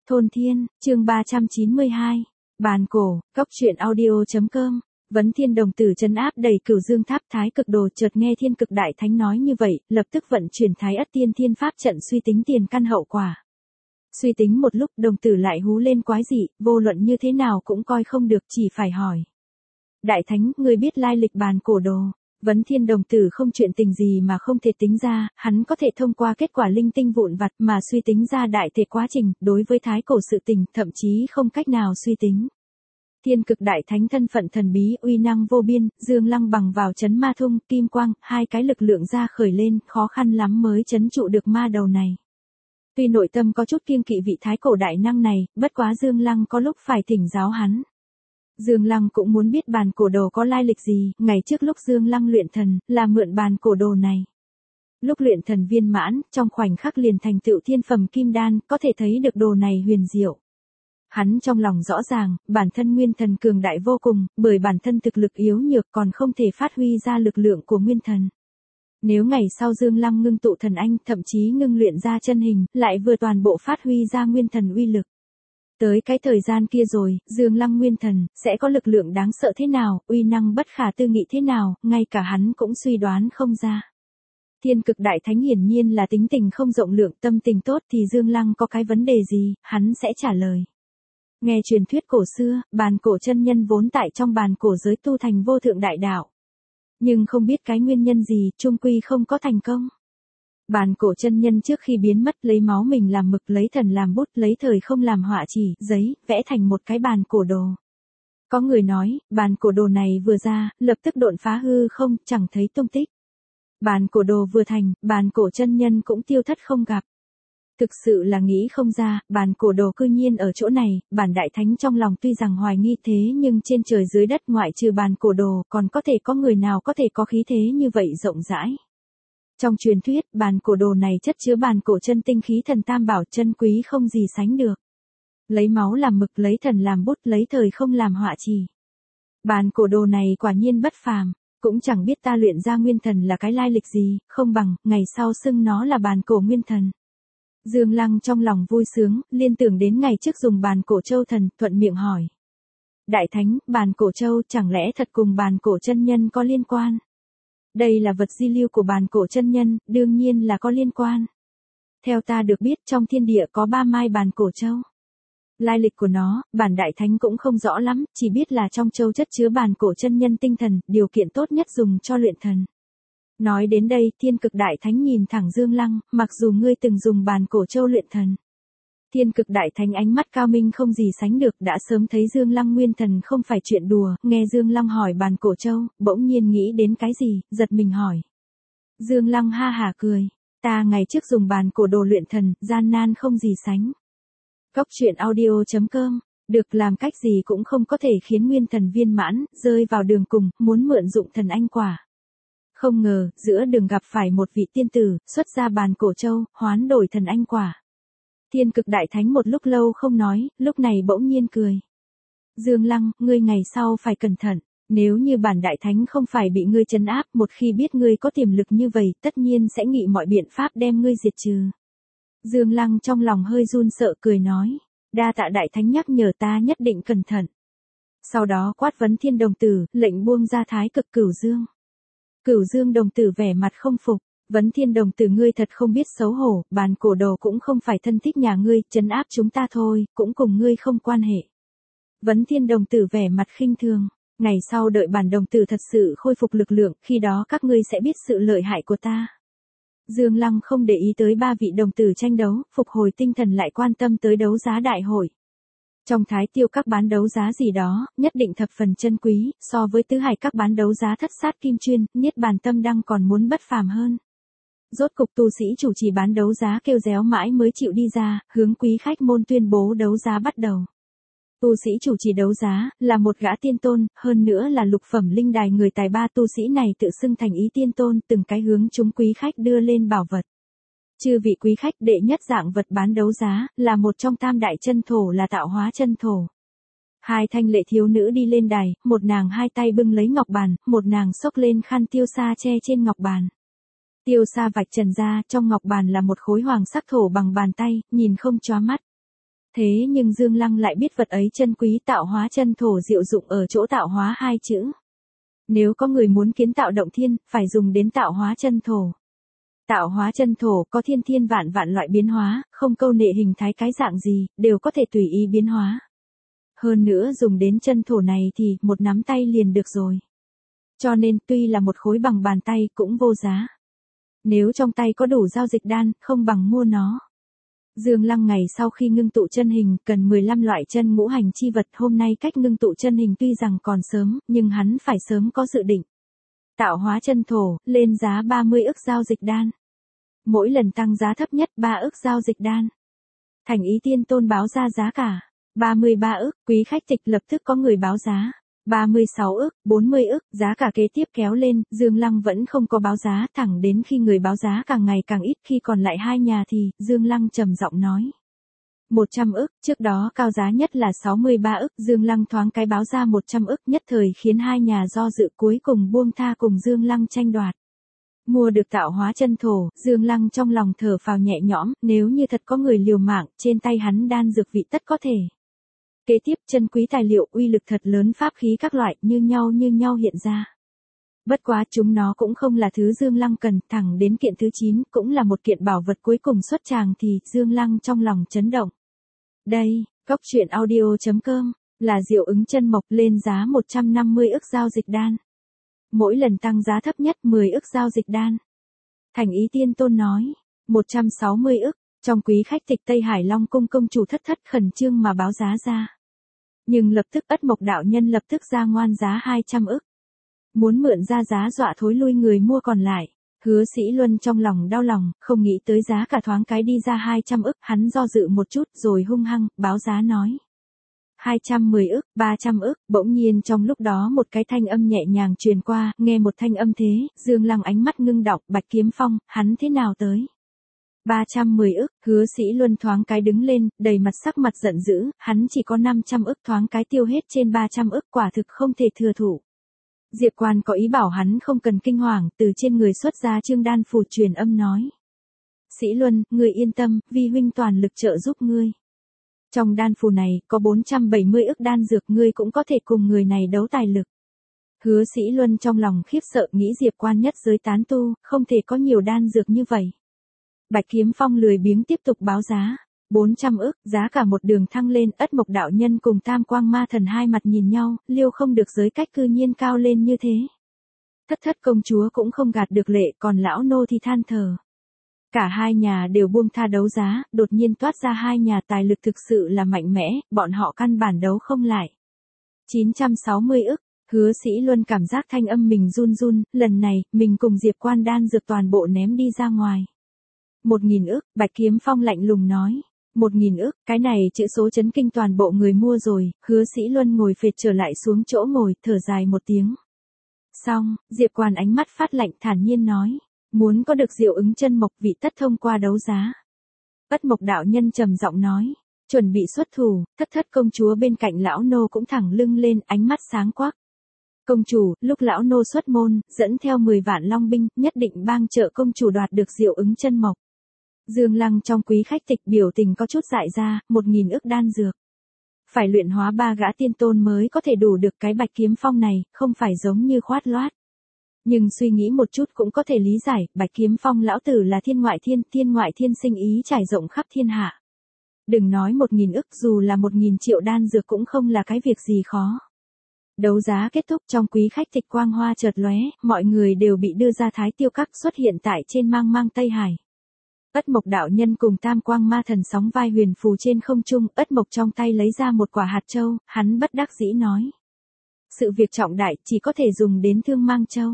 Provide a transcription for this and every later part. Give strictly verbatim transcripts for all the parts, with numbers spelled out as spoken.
Thôn Thiên, chương ba trăm chín mươi hai. Bàn cổ, cóc truyện audio.com. Vấn Thiên đồng tử trấn áp đầy Cửu Dương Tháp Thái Cực Đồ, chợt nghe Thiên Cực Đại Thánh nói như vậy, lập tức vận chuyển Thái Ất Tiên Thiên Pháp trận suy tính tiền căn hậu quả. Suy tính một lúc, đồng tử lại hú lên quái dị, vô luận như thế nào cũng coi không được, chỉ phải hỏi. Đại Thánh, người biết lai lịch bàn cổ đồ? Vấn Thiên đồng tử không chuyện tình gì mà không thể tính ra, hắn có thể thông qua kết quả linh tinh vụn vặt mà suy tính ra đại thể quá trình, đối với thái cổ sự tình, thậm chí không cách nào suy tính. Thiên Cực Đại Thánh thân phận thần bí, uy năng vô biên, Dương Lăng bằng vào chấn ma thung, kim quang, hai cái lực lượng ra khởi lên, khó khăn lắm mới chấn trụ được ma đầu này. Tuy nội tâm có chút kiêng kỵ vị thái cổ đại năng này, bất quá Dương Lăng có lúc phải thỉnh giáo hắn. Dương Lăng cũng muốn biết bàn cổ đồ có lai lịch gì, ngày trước lúc Dương Lăng luyện thần, là mượn bàn cổ đồ này. Lúc luyện thần viên mãn, trong khoảnh khắc liền thành tựu thiên phẩm kim đan, có thể thấy được đồ này huyền diệu. Hắn trong lòng rõ ràng, bản thân nguyên thần cường đại vô cùng, bởi bản thân thực lực yếu nhược còn không thể phát huy ra lực lượng của nguyên thần. Nếu ngày sau Dương Lăng ngưng tụ thần anh, thậm chí ngưng luyện ra chân hình, lại vừa toàn bộ phát huy ra nguyên thần uy lực. Tới cái thời gian kia rồi, Dương Lăng nguyên thần, sẽ có lực lượng đáng sợ thế nào, uy năng bất khả tư nghị thế nào, ngay cả hắn cũng suy đoán không ra. Thiên Cực Đại Thánh hiển nhiên là tính tình không rộng lượng, tâm tình tốt thì Dương Lăng có cái vấn đề gì, hắn sẽ trả lời. Nghe truyền thuyết cổ xưa, bàn cổ chân nhân vốn tại trong bàn cổ giới tu thành vô thượng đại đạo. Nhưng không biết cái nguyên nhân gì, chung quy không có thành công. Bàn cổ chân nhân trước khi biến mất lấy máu mình làm mực, lấy thần làm bút, lấy thời không làm họa chỉ, giấy, vẽ thành một cái bàn cổ đồ. Có người nói, bàn cổ đồ này vừa ra, lập tức độn phá hư không, chẳng thấy tung tích. Bàn cổ đồ vừa thành, bàn cổ chân nhân cũng tiêu thất không gặp. Thực sự là nghĩ không ra, bàn cổ đồ cư nhiên ở chỗ này, bản đại thánh trong lòng tuy rằng hoài nghi thế nhưng trên trời dưới đất ngoại trừ bàn cổ đồ, còn có thể có người nào có thể có khí thế như vậy rộng rãi. Trong truyền thuyết, bàn cổ đồ này chất chứa bàn cổ chân tinh khí thần tam bảo, chân quý không gì sánh được. Lấy máu làm mực, lấy thần làm bút, lấy thời không làm họa chỉ. Bàn cổ đồ này quả nhiên bất phàm, cũng chẳng biết ta luyện ra nguyên thần là cái lai lịch gì, không bằng, ngày sau xưng nó là bàn cổ nguyên thần. Dương Lăng trong lòng vui sướng, liên tưởng đến ngày trước dùng bàn cổ châu thần, thuận miệng hỏi. Đại Thánh, bàn cổ châu chẳng lẽ thật cùng bàn cổ chân nhân có liên quan? Đây là vật di lưu của bàn cổ chân nhân, đương nhiên là có liên quan. Theo ta được biết, trong thiên địa có ba mai bàn cổ châu. Lai lịch của nó, bản đại thánh cũng không rõ lắm, chỉ biết là trong châu chất chứa bàn cổ chân nhân tinh thần, điều kiện tốt nhất dùng cho luyện thần. Nói đến đây, Thiên Cực Đại Thánh nhìn thẳng Dương Lăng, mặc dù ngươi từng dùng bàn cổ châu luyện thần. Thiên Cực Đại Thánh ánh mắt cao minh không gì sánh được, đã sớm thấy Dương Lăng nguyên thần không phải chuyện đùa, nghe Dương Lăng hỏi bàn cổ châu, bỗng nhiên nghĩ đến cái gì, giật mình hỏi. Dương Lăng ha hả cười, ta ngày trước dùng bàn cổ đồ luyện thần, gian nan không gì sánh. Cóc truyện audio.com, được làm cách gì cũng không có thể khiến nguyên thần viên mãn, rơi vào đường cùng, muốn mượn dụng thần anh quả. Không ngờ, giữa đường gặp phải một vị tiên tử, xuất ra bàn cổ châu, hoán đổi thần anh quả. Thiên Cực Đại Thánh một lúc lâu không nói, lúc này bỗng nhiên cười. Dương Lăng, ngươi ngày sau phải cẩn thận, nếu như bản đại thánh không phải bị ngươi trấn áp, một khi biết ngươi có tiềm lực như vậy, tất nhiên sẽ nghĩ mọi biện pháp đem ngươi diệt trừ. Dương Lăng trong lòng hơi run sợ cười nói, đa tạ đại thánh nhắc nhở, ta nhất định cẩn thận. Sau đó quát Vấn Thiên đồng tử, lệnh buông ra Thái Cực Cửu Dương. Cửu Dương đồng tử vẻ mặt không phục. Vấn Thiên đồng tử, ngươi thật không biết xấu hổ, bàn cổ đồ cũng không phải thân thích nhà ngươi, trấn áp chúng ta thôi, cũng cùng ngươi không quan hệ. Vấn Thiên đồng tử vẻ mặt khinh thường, ngày sau đợi bản đồng tử thật sự khôi phục lực lượng, khi đó các ngươi sẽ biết sự lợi hại của ta. Dương Lăng không để ý tới ba vị đồng tử tranh đấu, phục hồi tinh thần lại quan tâm tới đấu giá đại hội. Trong Thái Tiêu các bán đấu giá gì đó, nhất định thập phần chân quý, so với tứ hải các bán đấu giá thất sát kim chuyên, Niết Bàn Tâm Đăng còn muốn bất phàm hơn. Rốt cục tu sĩ chủ trì bán đấu giá kêu réo mãi mới chịu đi ra, hướng quý khách môn tuyên bố đấu giá bắt đầu. Tu sĩ chủ trì đấu giá, là một gã tiên tôn, hơn nữa là lục phẩm linh đài người tài ba, tu sĩ này tự xưng thành ý tiên tôn, từng cái hướng chúng quý khách đưa lên bảo vật. Chư vị quý khách, đệ nhất dạng vật bán đấu giá, là một trong tam đại chân thổ, là tạo hóa chân thổ. Hai thanh lệ thiếu nữ đi lên đài, một nàng hai tay bưng lấy ngọc bàn, một nàng xốc lên khăn tiêu sa che trên ngọc bàn. Tiêu sa vạch trần ra, trong ngọc bàn là một khối hoàng sắc thổ bằng bàn tay, nhìn không chóa mắt. Thế nhưng Dương Lăng lại biết vật ấy chân quý, tạo hóa chân thổ diệu dụng ở chỗ tạo hóa hai chữ. Nếu có người muốn kiến tạo động thiên, phải dùng đến tạo hóa chân thổ. Tạo hóa chân thổ có thiên thiên vạn vạn loại biến hóa, không câu nệ hình thái cái dạng gì, đều có thể tùy ý biến hóa. Hơn nữa dùng đến chân thổ này thì một nắm tay liền được rồi. Cho nên tuy là một khối bằng bàn tay cũng vô giá. Nếu trong tay có đủ giao dịch đan, không bằng mua nó. Dương Lăng ngày sau khi ngưng tụ chân hình cần mười lăm loại chân ngũ hành chi vật, hôm nay cách ngưng tụ chân hình tuy rằng còn sớm, nhưng hắn phải sớm có dự định. Tạo hóa chân thổ, lên giá ba mươi ức giao dịch đan. Mỗi lần tăng giá thấp nhất ba ức giao dịch đan. Thành Ý Tiên Tôn báo ra giá cả, ba mươi ba ức, quý khách tịch lập tức có người báo giá. ba mươi sáu ức, bốn mươi ức, giá cả kế tiếp kéo lên, Dương Lăng vẫn không có báo giá, thẳng đến khi người báo giá càng ngày càng ít, khi còn lại hai nhà thì, Dương Lăng trầm giọng nói. một trăm ức, trước đó cao giá nhất là sáu mươi ba ức, Dương Lăng thoáng cái báo ra một trăm ức, nhất thời khiến hai nhà do dự, cuối cùng buông tha cùng Dương Lăng tranh đoạt. Mua được tạo hóa chân thổ, Dương Lăng trong lòng thở phào nhẹ nhõm, nếu như thật có người liều mạng, trên tay hắn đan dược vị tất có thể. Kế tiếp chân quý tài liệu, uy lực thật lớn, pháp khí các loại như nhau như nhau hiện ra. Bất quá chúng nó cũng không là thứ Dương Lăng cần, thẳng đến kiện thứ chín cũng là một kiện bảo vật cuối cùng xuất tràng thì Dương Lăng trong lòng chấn động. Đây, Cốc Truyện Audio chấm com, là diệu ứng chân mộc, lên giá một trăm năm mươi ức giao dịch đan. Mỗi lần tăng giá thấp nhất mười ức giao dịch đan. Thành Ý Tiên Tôn nói, một trăm sáu mươi ức, trong quý khách tịch Tây Hải Long cung công chủ thất thất khẩn trương mà báo giá ra. Nhưng lập tức Ất Mộc đạo nhân lập tức ra ngoan giá hai trăm ức. Muốn mượn ra giá dọa thối lui người mua còn lại. Hứa Sĩ Luân trong lòng đau lòng, không nghĩ tới giá cả thoáng cái đi ra hai trăm ức, hắn do dự một chút rồi hung hăng, báo giá nói. hai trăm mười ức, ba trăm ức, bỗng nhiên trong lúc đó một cái thanh âm nhẹ nhàng truyền qua, nghe một thanh âm thế, Dương Lăng ánh mắt ngưng đọng, Bạch Kiếm Phong, hắn thế nào tới? ba trăm mười ức, Hứa Sĩ Luân thoáng cái đứng lên, đầy mặt sắc mặt giận dữ, hắn chỉ có năm trăm ức, thoáng cái tiêu hết trên ba trăm ức, quả thực không thể thừa thủ. Diệp Quan có ý bảo hắn không cần kinh hoàng, từ trên người xuất ra chương đan phù truyền âm nói. Sĩ Luân, ngươi yên tâm, vi huynh toàn lực trợ giúp ngươi. Trong đan phù này, có bốn trăm bảy mươi ức đan dược, ngươi cũng có thể cùng người này đấu tài lực. Hứa Sĩ Luân trong lòng khiếp sợ, nghĩ Diệp Quan nhất giới tán tu, không thể có nhiều đan dược như vậy. Bạch Kiếm Phong lười biếng tiếp tục báo giá. bốn trăm ức, giá cả một đường thăng lên, Ất Mộc đạo nhân cùng Tam Quang Ma Thần hai mặt nhìn nhau, liêu không được giới cách cư nhiên cao lên như thế. Thất thất công chúa cũng không gạt được lệ, còn lão nô thì than thở. Cả hai nhà đều buông tha đấu giá, đột nhiên toát ra hai nhà tài lực thực sự là mạnh mẽ, bọn họ căn bản đấu không lại. chín trăm sáu mươi ức, Hứa Sĩ Luân cảm giác thanh âm mình run run, lần này, mình cùng Diệp Quan đan dược toàn bộ ném đi ra ngoài. Một nghìn ức, Bạch Kiếm Phong lạnh lùng nói. Một nghìn ức, cái này chữ số chấn kinh toàn bộ người mua rồi, Hứa Sĩ Luân ngồi phệt trở lại xuống chỗ ngồi, thở dài một tiếng. Xong, Diệp Quan ánh mắt phát lạnh thản nhiên nói. Muốn có được diệu ứng chân mộc vị tất thông qua đấu giá. Ất Mộc đạo nhân trầm giọng nói. Chuẩn bị xuất thủ, thất thất công chúa bên cạnh lão nô cũng thẳng lưng lên, ánh mắt sáng quắc. Công chủ, lúc lão nô xuất môn, dẫn theo mười vạn long binh, nhất định bang trợ công chủ đoạt được diệu ứng chân mộc. Dương Lăng trong quý khách tịch biểu tình có chút dại ra, một nghìn ức đan dược. Phải luyện hóa ba gã tiên tôn mới có thể đủ được cái Bạch Kiếm Phong này, không phải giống như khoát loát. Nhưng suy nghĩ một chút cũng có thể lý giải, Bạch Kiếm Phong lão tử là thiên ngoại thiên, thiên ngoại thiên sinh ý trải rộng khắp thiên hạ. Đừng nói một nghìn ức, dù là một nghìn triệu đan dược cũng không là cái việc gì khó. Đấu giá kết thúc, trong quý khách tịch quang hoa chợt lóe, mọi người đều bị đưa ra Thái Tiêu Các xuất hiện tại trên mang mang Tây Hải. Ất Mộc đạo nhân cùng Tam Quang Ma Thần sóng vai huyền phù trên không trung, Ất Mộc trong tay lấy ra một quả hạt châu, hắn bất đắc dĩ nói. Sự việc trọng đại, chỉ có thể dùng đến Thương Mang Châu.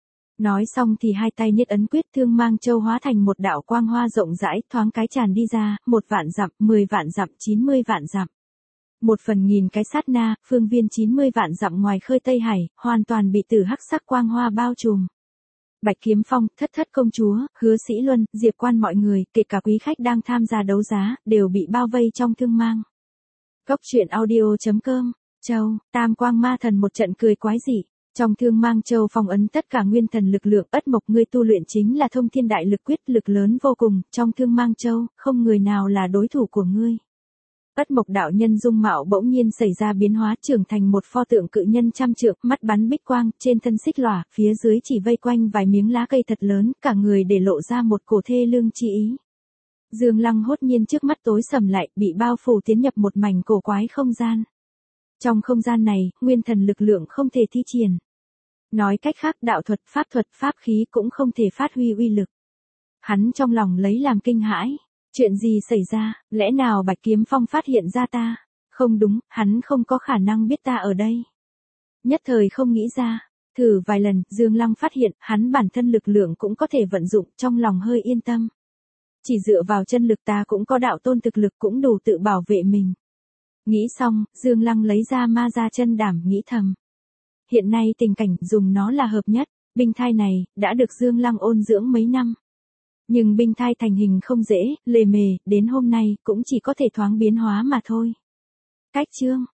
Nói xong thì hai tay niết ấn quyết, Thương Mang Châu hóa thành một đạo quang hoa rộng rãi, thoáng cái tràn đi ra, một vạn dặm, mười vạn dặm, chín mươi vạn dặm. Một phần nghìn cái sát na, phương viên chín mươi vạn dặm ngoài khơi Tây Hải, hoàn toàn bị tử hắc sắc quang hoa bao trùm. Bạch Kiếm Phong, thất thất công chúa, Hứa Sĩ Luân, Diệp Quan mọi người, kể cả quý khách đang tham gia đấu giá, đều bị bao vây trong thương mang. Cốc Truyện Audio chấm com, Châu, Tam Quang Ma Thần một trận cười quái dị. Trong thương mang châu phong ấn tất cả nguyên thần lực lượng, Ất Mộc ngươi tu luyện chính là thông thiên đại lực quyết, lực lớn vô cùng, trong thương mang châu, không người nào là đối thủ của ngươi. Phất Mộc đạo nhân dung mạo bỗng nhiên xảy ra biến hóa, trưởng thành một pho tượng cự nhân trăm trượng, mắt bắn bích quang, trên thân xích lòa, phía dưới chỉ vây quanh vài miếng lá cây thật lớn, cả người để lộ ra một cổ thê lương chi ý. Dương Lăng hốt nhiên trước mắt tối sầm lại, bị bao phủ tiến nhập một mảnh cổ quái không gian. Trong không gian này, nguyên thần lực lượng không thể thi triển. Nói cách khác, đạo thuật, pháp thuật, pháp khí cũng không thể phát huy uy lực. Hắn trong lòng lấy làm kinh hãi. Chuyện gì xảy ra, lẽ nào Bạch Kiếm Phong phát hiện ra ta? Không đúng, hắn không có khả năng biết ta ở đây. Nhất thời không nghĩ ra, thử vài lần, Dương Lăng phát hiện, hắn bản thân lực lượng cũng có thể vận dụng, trong lòng hơi yên tâm. Chỉ dựa vào chân lực ta cũng có đạo tôn thực lực cũng đủ tự bảo vệ mình. Nghĩ xong, Dương Lăng lấy ra ma ra chân đảm nghĩ thầm. Hiện nay tình cảnh dùng nó là hợp nhất, binh thai này, đã được Dương Lăng ôn dưỡng mấy năm. Nhưng binh thai thành hình không dễ, lề mề, đến hôm nay cũng chỉ có thể thoáng biến hóa mà thôi. Cách chương